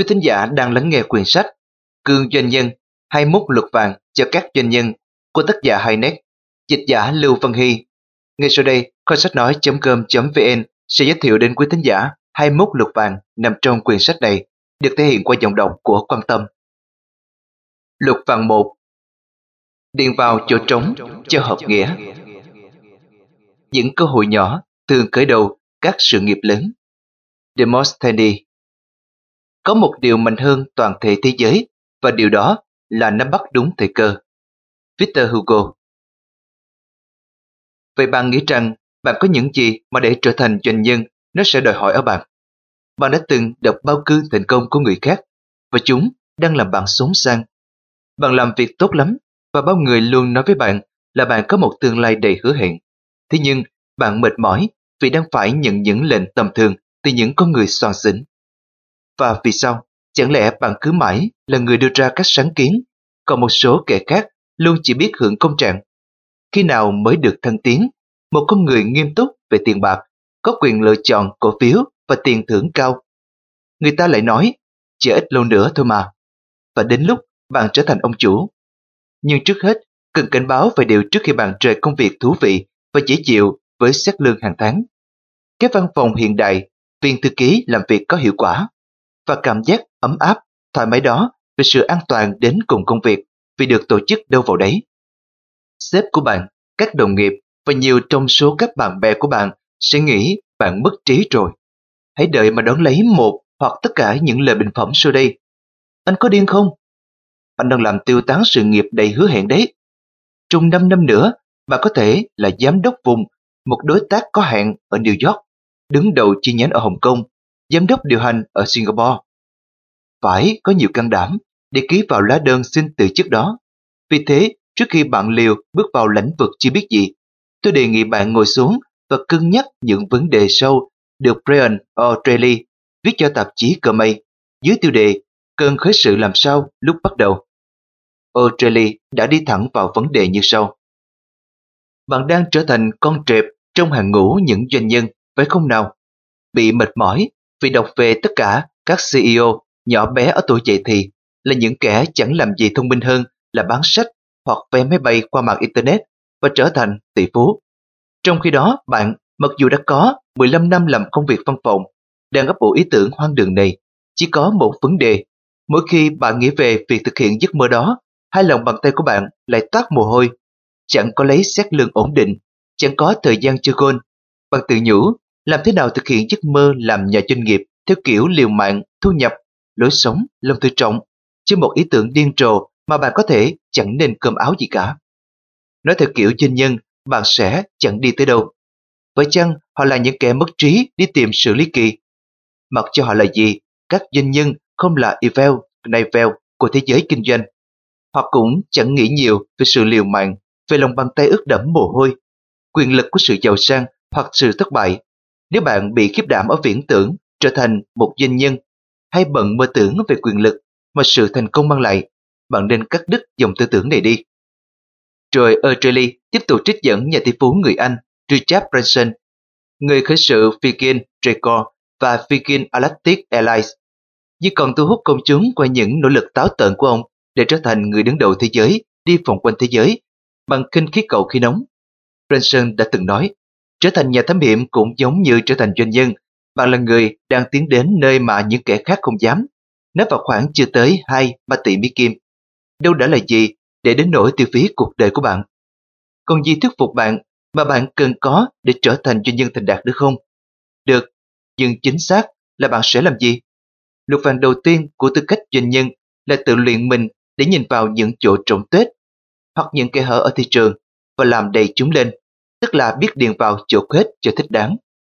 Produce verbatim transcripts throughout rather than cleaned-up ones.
Quý thính giả đang lắng nghe quyển sách Cương Doanh Nhân hai mươi mốt luật vàng cho các doanh nhân của tác giả Haynet, dịch giả Lưu Văn Hy. Ngay sau đây, kho sách nói chấm com chấm vn sẽ giới thiệu đến quý thính giả hai mươi mốt luật vàng nằm trong quyển sách này, được thể hiện qua giọng đọc của Quan Tâm. Luật vàng một. Điền vào chỗ trống cho hợp nghĩa. Những cơ hội nhỏ thường khởi đầu các sự nghiệp lớn. Demosthenes. Có một điều mạnh hơn toàn thể thế giới, và điều đó là nắm bắt đúng thời cơ. Victor Hugo. Vậy bạn nghĩ rằng bạn có những gì mà để trở thành doanh nhân nó sẽ đòi hỏi ở bạn? Bạn đã từng đọc bao cư thành công của người khác, và chúng đang làm bạn sống sang. Bạn làm việc tốt lắm, và bao người luôn nói với bạn là bạn có một tương lai đầy hứa hẹn. Thế nhưng, bạn mệt mỏi vì đang phải nhận những lệnh tầm thường từ những con người soàn xỉn. Và vì sao? Chẳng lẽ bạn cứ mãi là người đưa ra các sáng kiến, còn một số kẻ khác luôn chỉ biết hưởng công trạng? Khi nào mới được thăng tiến? Một con người nghiêm túc về tiền bạc, có quyền lựa chọn cổ phiếu và tiền thưởng cao. Người ta lại nói, chỉ ít lâu nữa thôi mà. Và đến lúc bạn trở thành ông chủ. Nhưng trước hết, cần cảnh báo về điều trước khi bạn rời công việc thú vị và dễ chịu với xét lương hàng tháng. Cái văn phòng hiện đại, viên thư ký làm việc có hiệu quả, và cảm giác ấm áp, thoải mái đó về sự an toàn đến cùng công việc vì được tổ chức đâu vào đấy. Sếp của bạn, các đồng nghiệp và nhiều trong số các bạn bè của bạn sẽ nghĩ bạn mất trí rồi. Hãy đợi mà đón lấy một hoặc tất cả những lời bình phẩm sau đây. Anh có điên không? Anh đang làm tiêu tán sự nghiệp đầy hứa hẹn đấy. Trong năm năm nữa, bạn có thể là giám đốc vùng, một đối tác có hạn ở New York, đứng đầu chi nhánh ở Hồng Kông, giám đốc điều hành ở Singapore. Phải có nhiều can đảm để ký vào lá đơn xin từ chức đó. Vì thế, trước khi bạn liều bước vào lĩnh vực chưa biết gì, tôi đề nghị bạn ngồi xuống và cân nhắc những vấn đề sau được Brian O'Reilly viết cho tạp chí cờ mây dưới tiêu đề Cần khởi sự làm sao lúc bắt đầu. O'Reilly đã đi thẳng vào vấn đề như sau. Bạn đang trở thành con trẹp trong hàng ngũ những doanh nhân, phải không nào? Bị mệt mỏi vì đọc về tất cả các xê e ô nhỏ bé ở tuổi dậy thì là những kẻ chẳng làm gì thông minh hơn là bán sách hoặc vé máy bay qua mạng Internet và trở thành tỷ phú. Trong khi đó, bạn, mặc dù đã có mười lăm năm làm công việc văn phòng, đang ấp ủ ý tưởng hoang đường này, chỉ có một vấn đề. Mỗi khi bạn nghĩ về việc thực hiện giấc mơ đó, hai lòng bàn tay của bạn lại toát mồ hôi. Chẳng có lấy xét lương ổn định, chẳng có thời gian chơi golf. Bạn tự nhủ, làm thế nào thực hiện giấc mơ làm nhà doanh nghiệp theo kiểu liều mạng, thu nhập, lối sống, lòng tự trọng, chứ một ý tưởng điên rồ mà bạn có thể chẳng nên cơm áo gì cả. Nói theo kiểu doanh nhân, bạn sẽ chẳng đi tới đâu. Vậy chăng họ là những kẻ mất trí đi tìm sự ly kỳ? Mặc cho họ là gì, các doanh nhân không là Evel, Knievel của thế giới kinh doanh. Họ cũng chẳng nghĩ nhiều về sự liều mạng, về lòng bàn tay ướt đẫm mồ hôi, quyền lực của sự giàu sang hoặc sự thất bại. Nếu bạn bị khiếp đảm ở viễn tưởng trở thành một doanh nhân, hay bận mơ tưởng về quyền lực mà sự thành công mang lại, bạn nên cắt đứt dòng tư tưởng này đi. Rồi O'Reilly tiếp tục trích dẫn nhà tỷ phú người Anh Richard Branson, người khởi sự Virgin Record và Virgin Atlantic Airlines, nhưng còn thu hút công chúng qua những nỗ lực táo tợn của ông để trở thành người đứng đầu thế giới đi vòng quanh thế giới bằng khinh khí cầu khí nóng. Branson đã từng nói, trở thành nhà thám hiểm cũng giống như trở thành doanh nhân. Bạn là người đang tiến đến nơi mà những kẻ khác không dám, nấp vào khoảng chưa tới hai ba tỷ Mỹ Kim. Đâu đã là gì để đến nỗi tiêu phí cuộc đời của bạn? Còn gì thuyết phục bạn mà bạn cần có để trở thành doanh nhân thành đạt được không? Được, nhưng chính xác là bạn sẽ làm gì? Luật vàng đầu tiên của tư cách doanh nhân là tự luyện mình để nhìn vào những chỗ trống tuếch hoặc những kẽ hở ở thị trường và làm đầy chúng lên, tức là biết điền vào chỗ hết cho thích đáng.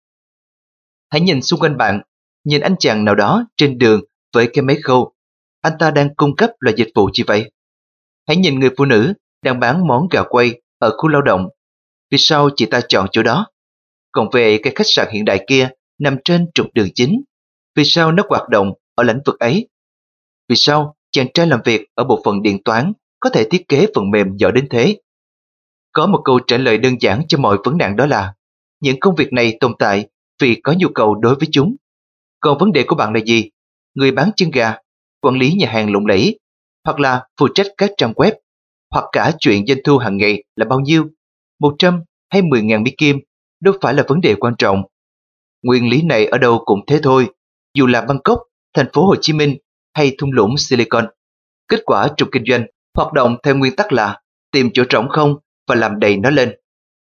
Hãy nhìn xung quanh bạn, nhìn anh chàng nào đó trên đường với cái máy khâu. Anh ta đang cung cấp loại dịch vụ gì vậy? Hãy nhìn người phụ nữ đang bán món gà quay ở khu lao động. Vì sao chị ta chọn chỗ đó? Còn về cái khách sạn hiện đại kia nằm trên trục đường chính, vì sao nó hoạt động ở lĩnh vực ấy? Vì sao chàng trai làm việc ở bộ phận điện toán có thể thiết kế phần mềm giỏi đến thế? Có một câu trả lời đơn giản cho mọi vấn nạn, đó là những công việc này tồn tại vì có nhu cầu đối với chúng. Còn vấn đề của bạn là gì? người bán chân gà, quản lý nhà hàng lộng lẫy, hoặc là phụ trách các trang web, hoặc cả chuyện doanh thu hàng ngày là bao nhiêu, một trăm hay mười ngàn Mỹ Kim đâu phải là vấn đề quan trọng. Nguyên lý này ở đâu cũng thế thôi, dù là Bangkok, thành phố Hồ Chí Minh hay thung lũng Silicon. Kết quả trong kinh doanh hoạt động theo nguyên tắc là tìm chỗ trống không và làm đầy nó lên.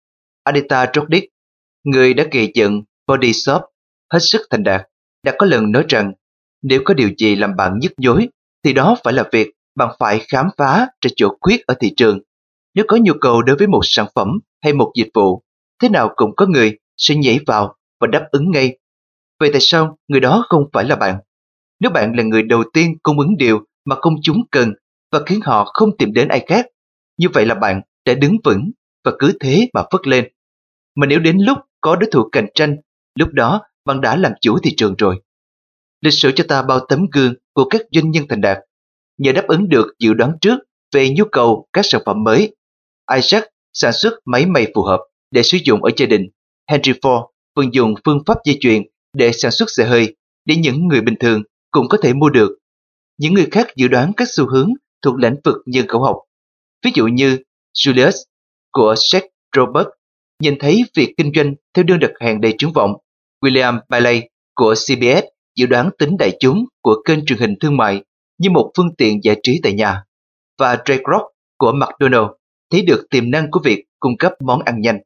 Anita Roddick, người đã gây dựng Body Shop hết sức thành đạt, đã có lần nói rằng nếu có điều gì làm bạn nhức nhối thì đó phải là việc bạn phải khám phá ra chỗ khuyết ở thị trường. Nếu có nhu cầu đối với một sản phẩm hay một dịch vụ, thế nào cũng có người sẽ nhảy vào và đáp ứng ngay. Vậy tại sao người đó không phải là bạn? Nếu bạn là người đầu tiên cung ứng điều mà công chúng cần và khiến họ không tìm đến ai khác, như vậy là bạn đã đứng vững và cứ thế mà phất lên. Mà nếu đến lúc có đối thủ cạnh tranh, lúc đó bạn đã làm chủ thị trường rồi. Lịch sử cho ta bao tấm gương của các doanh nhân thành đạt. Nhờ đáp ứng được dự đoán trước về nhu cầu các sản phẩm mới, Isaac sản xuất máy may phù hợp để sử dụng ở gia đình. Henry Ford vận dụng phương pháp dây chuyền để sản xuất xe hơi để những người bình thường cũng có thể mua được. Những người khác dự đoán các xu hướng thuộc lĩnh vực nhân khẩu học. Ví dụ như Julius của Czech Robert nhìn thấy việc kinh doanh theo đơn đặt hàng đầy triển vọng. William Bailey của xê bê ét dự đoán tính đại chúng của kênh truyền hình thương mại như một phương tiện giải trí tại nhà. Và Drake Rock của McDonald thấy được tiềm năng của việc cung cấp món ăn nhanh.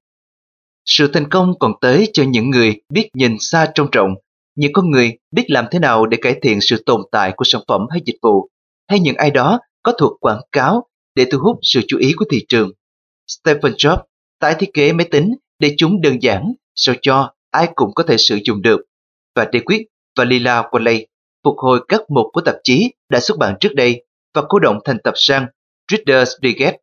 Sự thành công còn tới cho những người biết nhìn xa trông rộng, những con người biết làm thế nào để cải thiện sự tồn tại của sản phẩm hay dịch vụ, hay những ai đó có thuật quảng cáo để thu hút sự chú ý của thị trường. Stephen Jobs tái thiết kế máy tính để chúng đơn giản sao cho ai cũng có thể sử dụng được, và DeWitt và Lila Walley phục hồi các mục của tạp chí đã xuất bản trước đây và cô động thành tập san Reader's Digest.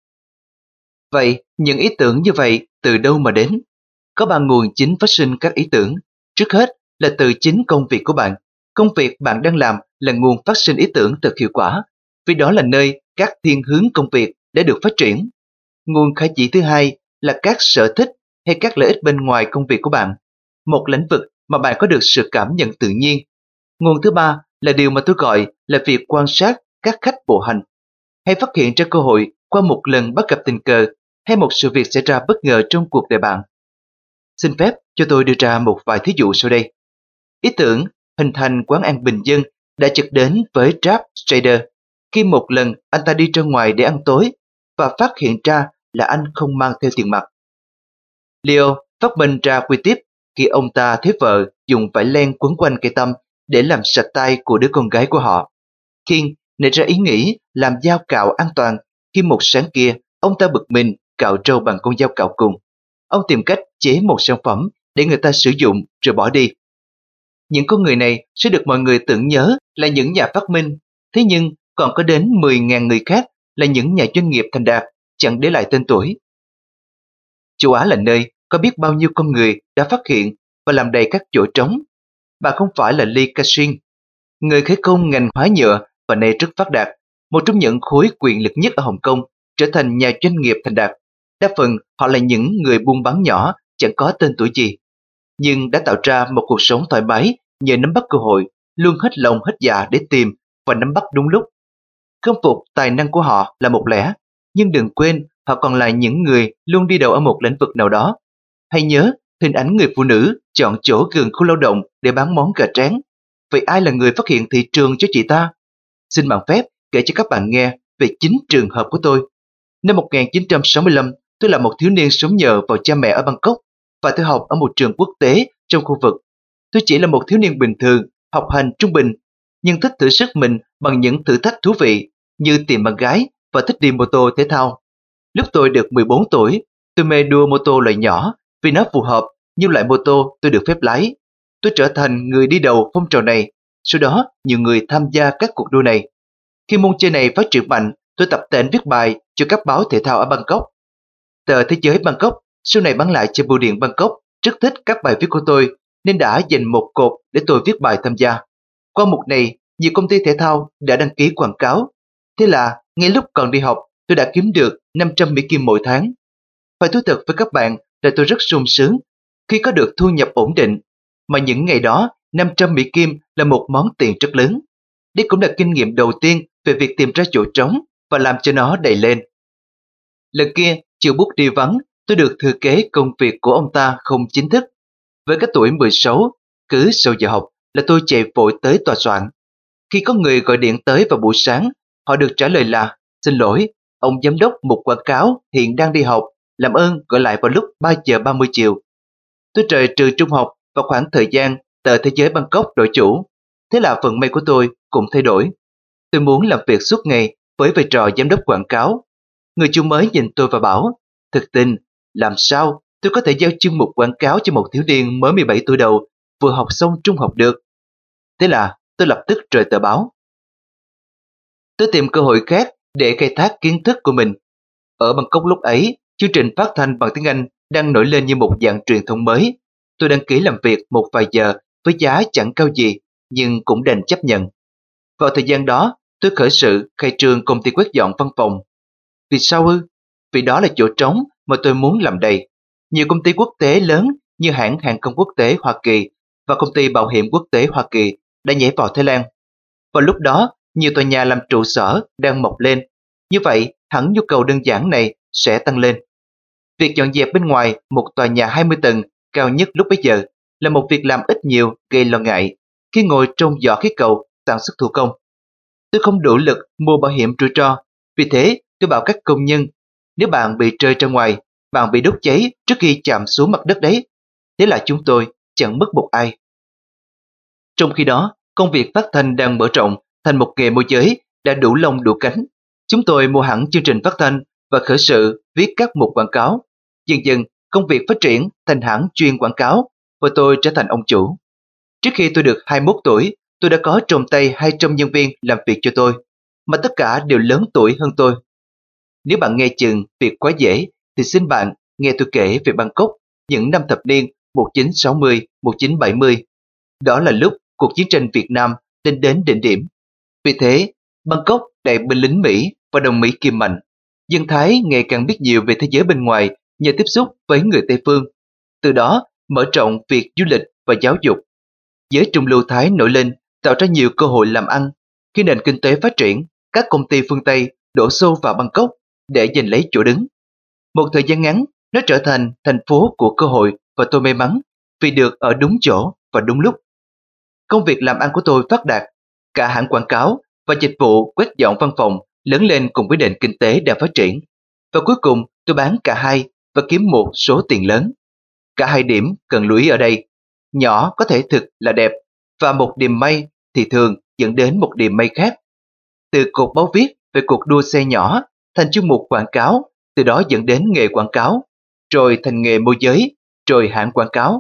Vậy, những ý tưởng như vậy từ đâu mà đến? Có ba nguồn chính phát sinh các ý tưởng. Trước hết là từ chính công việc của bạn. Công việc bạn đang làm là nguồn phát sinh ý tưởng thật hiệu quả, vì đó là nơi các thiên hướng công việc đã được phát triển. Nguồn khởi chỉ thứ hai là các sở thích hay các lợi ích bên ngoài công việc của bạn, một lĩnh vực mà bạn có được sự cảm nhận tự nhiên. Nguồn thứ ba là điều mà tôi gọi là việc quan sát các khách bộ hành, hay phát hiện ra cơ hội qua một lần bắt gặp tình cờ hay một sự việc xảy ra bất ngờ trong cuộc đời bạn. Xin phép cho tôi đưa ra một vài thí dụ sau đây. Ý tưởng hình thành quán ăn bình dân đã chợt đến với Ralph Strader khi một lần anh ta đi ra ngoài để ăn tối và phát hiện ra là anh không mang theo tiền mặt. Leo phát minh ra quy tiếp khi ông ta thấy vợ dùng vải len quấn quanh cây tăm để làm sạch tay của đứa con gái của họ. King nảy ra ý nghĩ làm dao cạo an toàn khi một sáng kia ông ta bực mình cạo trâu bằng con dao cạo cùng. Ông tìm cách chế một sản phẩm để người ta sử dụng rồi bỏ đi. Những con người này sẽ được mọi người tưởng nhớ là những nhà phát minh, thế nhưng còn có đến mười nghìn người khác là những nhà doanh nghiệp thành đạt chẳng để lại tên tuổi. Châu Á là nơi có biết bao nhiêu con người đã phát hiện và làm đầy các chỗ trống. Bà không phải là Lee Ka-shing, người khởi công ngành hóa nhựa và nay rất phát đạt, một trong những khối quyền lực nhất ở Hồng Kông, trở thành nhà doanh nghiệp thành đạt. Đa phần họ là những người buôn bán nhỏ chẳng có tên tuổi gì, nhưng đã tạo ra một cuộc sống thoải mái nhờ nắm bắt cơ hội, luôn hết lòng hết dạ để tìm và nắm bắt đúng lúc. Khâm phục tài năng của họ là một lẽ, nhưng đừng quên họ còn là những người luôn đi đầu ở một lĩnh vực nào đó. Hãy nhớ hình ảnh người phụ nữ chọn chỗ gần khu lao động để bán món gà tráng. Vậy ai là người phát hiện thị trường cho chị ta? Xin bạn phép kể cho các bạn nghe về chính trường hợp của tôi. Năm một nghìn chín trăm sáu mươi lăm, tôi là một thiếu niên sống nhờ vào cha mẹ ở Bangkok và tôi học ở một trường quốc tế trong khu vực. Tôi chỉ là một thiếu niên bình thường, học hành trung bình, nhưng thích thử sức mình bằng những thử thách thú vị như tìm bạn gái và thích đi mô tô thể thao. Lúc tôi được mười bốn tuổi, tôi mê đua mô tô loại nhỏ vì nó phù hợp như loại mô tô tôi được phép lái. Tôi trở thành người đi đầu phong trào này, sau đó nhiều người tham gia các cuộc đua này. Khi môn chơi này phát triển mạnh, tôi tập tễnh viết bài cho các báo thể thao ở Bangkok. Tờ Thế giới Bangkok sau này bán lại cho bưu điện Bangkok rất thích các bài viết của tôi nên đã dành một cột để tôi viết bài tham gia. Qua mục này, nhiều công ty thể thao đã đăng ký quảng cáo. Thế là, ngay lúc còn đi học, tôi đã kiếm được năm trăm Mỹ Kim mỗi tháng. Phải thú thật với các bạn là tôi rất sung sướng khi có được thu nhập ổn định, mà những ngày đó năm trăm Mỹ Kim là một món tiền rất lớn. Đây cũng là kinh nghiệm đầu tiên về việc tìm ra chỗ trống và làm cho nó đầy lên. Lần kia, chiều bút đi vắng, tôi được thừa kế công việc của ông ta không chính thức. Với cái tuổi mười sáu, cứ sau giờ học là tôi chạy vội tới tòa soạn. Khi có người gọi điện tới vào buổi sáng, họ được trả lời là: xin lỗi, ông giám đốc một quảng cáo hiện đang đi học, làm ơn gọi lại vào lúc ba giờ ba mươi chiều. Tôi trời trừ trung học vào khoảng thời gian tờ Thế giới Bangkok đổi chủ. Thế là vận may của tôi cũng thay đổi. Tôi muốn làm việc suốt ngày với vai trò giám đốc quảng cáo. Người chủ mới nhìn tôi và bảo: thực tình, làm sao tôi có thể giao chương mục quảng cáo cho một thiếu niên mới mười bảy tuổi đầu vừa học xong trung học được? Thế là tôi lập tức rời tờ báo. Tôi tìm cơ hội khác để khai thác kiến thức của mình. Ở Bangkok lúc ấy, chương trình phát thanh bằng tiếng Anh đang nổi lên như một dạng truyền thông mới. Tôi đăng ký làm việc một vài giờ với giá chẳng cao gì, nhưng cũng đành chấp nhận. Vào thời gian đó, tôi khởi sự khai trương công ty quét dọn văn phòng. Vì sao ư? Vì đó là chỗ trống mà tôi muốn làm đầy. Nhiều công ty quốc tế lớn như hãng hàng không quốc tế Hoa Kỳ và công ty bảo hiểm quốc tế Hoa Kỳ đã nhảy vào Thái Lan. Vào lúc đó, nhiều tòa nhà làm trụ sở đang mọc lên. Như vậy, hẳn nhu cầu đơn giản này sẽ tăng lên. Việc dọn dẹp bên ngoài một tòa nhà hai mươi tầng cao nhất lúc bấy giờ là một việc làm ít nhiều gây lo ngại khi ngồi trong giỏ khí cầu sản xuất thủ công. Tôi không đủ lực mua bảo hiểm rủi ro, vì thế tôi bảo các công nhân: nếu bạn bị rơi ra ngoài, bạn bị đốt cháy trước khi chạm xuống mặt đất đấy. Thế là chúng tôi chẳng mất một ai. Trong khi đó, công việc phát thanh đang mở rộng thành một nghề môi giới đã đủ lông đủ cánh. Chúng tôi mua hẳn chương trình phát thanh và khởi sự viết các mục quảng cáo. Dần dần, công việc phát triển thành hãng chuyên quảng cáo và tôi trở thành ông chủ. Trước khi tôi được hai mươi mốt tuổi, tôi đã có trong tay hai trăm nhân viên làm việc cho tôi, mà tất cả đều lớn tuổi hơn tôi. Nếu bạn nghe chừng việc quá dễ, thì xin bạn nghe tôi kể về Bangkok những năm thập niên một nghìn chín trăm sáu mươi đến một nghìn chín trăm bảy mươi. Đó là lúc cuộc chiến tranh Việt Nam lên đến đỉnh điểm. Vì thế, Bangkok đầy binh lính Mỹ và đồng Mỹ kim mạnh. Dân Thái ngày càng biết nhiều về thế giới bên ngoài nhờ tiếp xúc với người Tây phương. Từ đó, mở rộng việc du lịch và giáo dục. Giới trung lưu Thái nổi lên, tạo ra nhiều cơ hội làm ăn. Khi nền kinh tế phát triển, các công ty phương Tây đổ xô vào Bangkok để giành lấy chỗ đứng. Một thời gian ngắn, nó trở thành thành phố của cơ hội và tôi may mắn vì được ở đúng chỗ và đúng lúc. Công việc làm ăn của tôi phát đạt, cả hãng quảng cáo và dịch vụ quét dọn văn phòng lớn lên cùng với nền kinh tế đang phát triển. Và cuối cùng tôi bán cả hai và kiếm một số tiền lớn. Cả hai điểm cần lưu ý ở đây: nhỏ có thể thực là đẹp, và một điềm may thì thường dẫn đến một điềm may khác. Từ cột báo viết về cuộc đua xe nhỏ thành chương mục quảng cáo, từ đó dẫn đến nghề quảng cáo, rồi thành nghề môi giới, rồi hãng quảng cáo.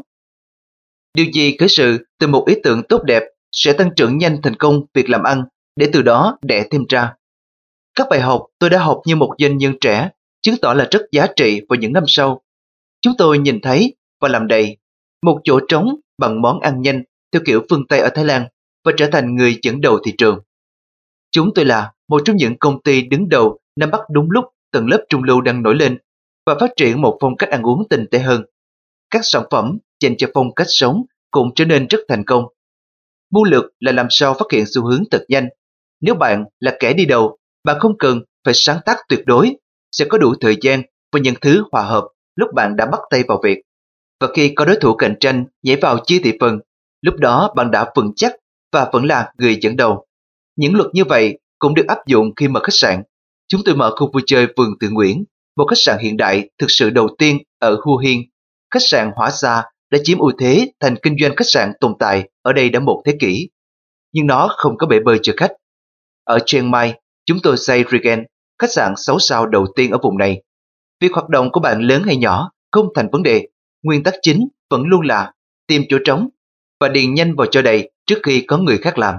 Điều gì khởi sự từ một ý tưởng tốt đẹp sẽ tăng trưởng nhanh thành công việc làm ăn, để từ đó đẻ thêm ra. Các bài học tôi đã học như một doanh nhân trẻ chứng tỏ là rất giá trị vào những năm sau. Chúng tôi nhìn thấy và làm đầy một chỗ trống bằng món ăn nhanh theo kiểu phương Tây ở Thái Lan và trở thành người dẫn đầu thị trường. Chúng tôi là một trong những công ty đứng đầu nắm bắt đúng lúc tầng lớp trung lưu đang nổi lên và phát triển một phong cách ăn uống tinh tế hơn. Các sản phẩm dành cho phong cách sống cũng trở nên rất thành công. Mưu lược là làm sao phát hiện xu hướng thật nhanh. Nếu bạn là kẻ đi đầu, bạn không cần phải sáng tác tuyệt đối, sẽ có đủ thời gian và những thứ hòa hợp lúc bạn đã bắt tay vào việc. Và khi có đối thủ cạnh tranh nhảy vào chia thị phần, lúc đó bạn đã vững chắc và vẫn là người dẫn đầu. Những luật như vậy cũng được áp dụng khi mở khách sạn. Chúng tôi mở khu vui chơi Vườn Tự Nguyễn, một khách sạn hiện đại thực sự đầu tiên ở Hua Hin. Khách sạn Hỏa Xa đã chiếm ưu thế thành kinh doanh khách sạn tồn tại ở đây đã một thế kỷ. Nhưng nó không có bể bơi cho khách. Ở Chiang Mai, chúng tôi xây Regent, khách sạn sáu sao đầu tiên ở vùng này. Việc hoạt động của bạn lớn hay nhỏ không thành vấn đề. Nguyên tắc chính vẫn luôn là tìm chỗ trống và điền nhanh vào cho đầy trước khi có người khác làm.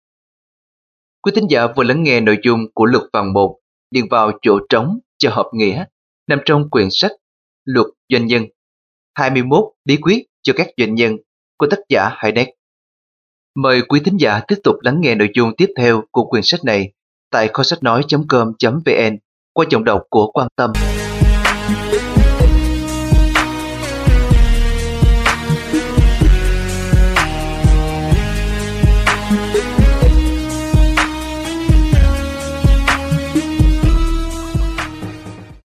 Quý thính giả vừa lắng nghe nội dung của luật phần một, điền vào chỗ trống cho hợp nghĩa, nằm trong quyển sách Luật Doanh nhân, hai mươi mốt bí quyết cho các doanh nhân của tác giả Hayek. Mời quý thính giả tiếp tục lắng nghe nội dung tiếp theo của quyển sách này tại kho sách nói chấm com chấm vn qua giọng đọc của Quan Tâm.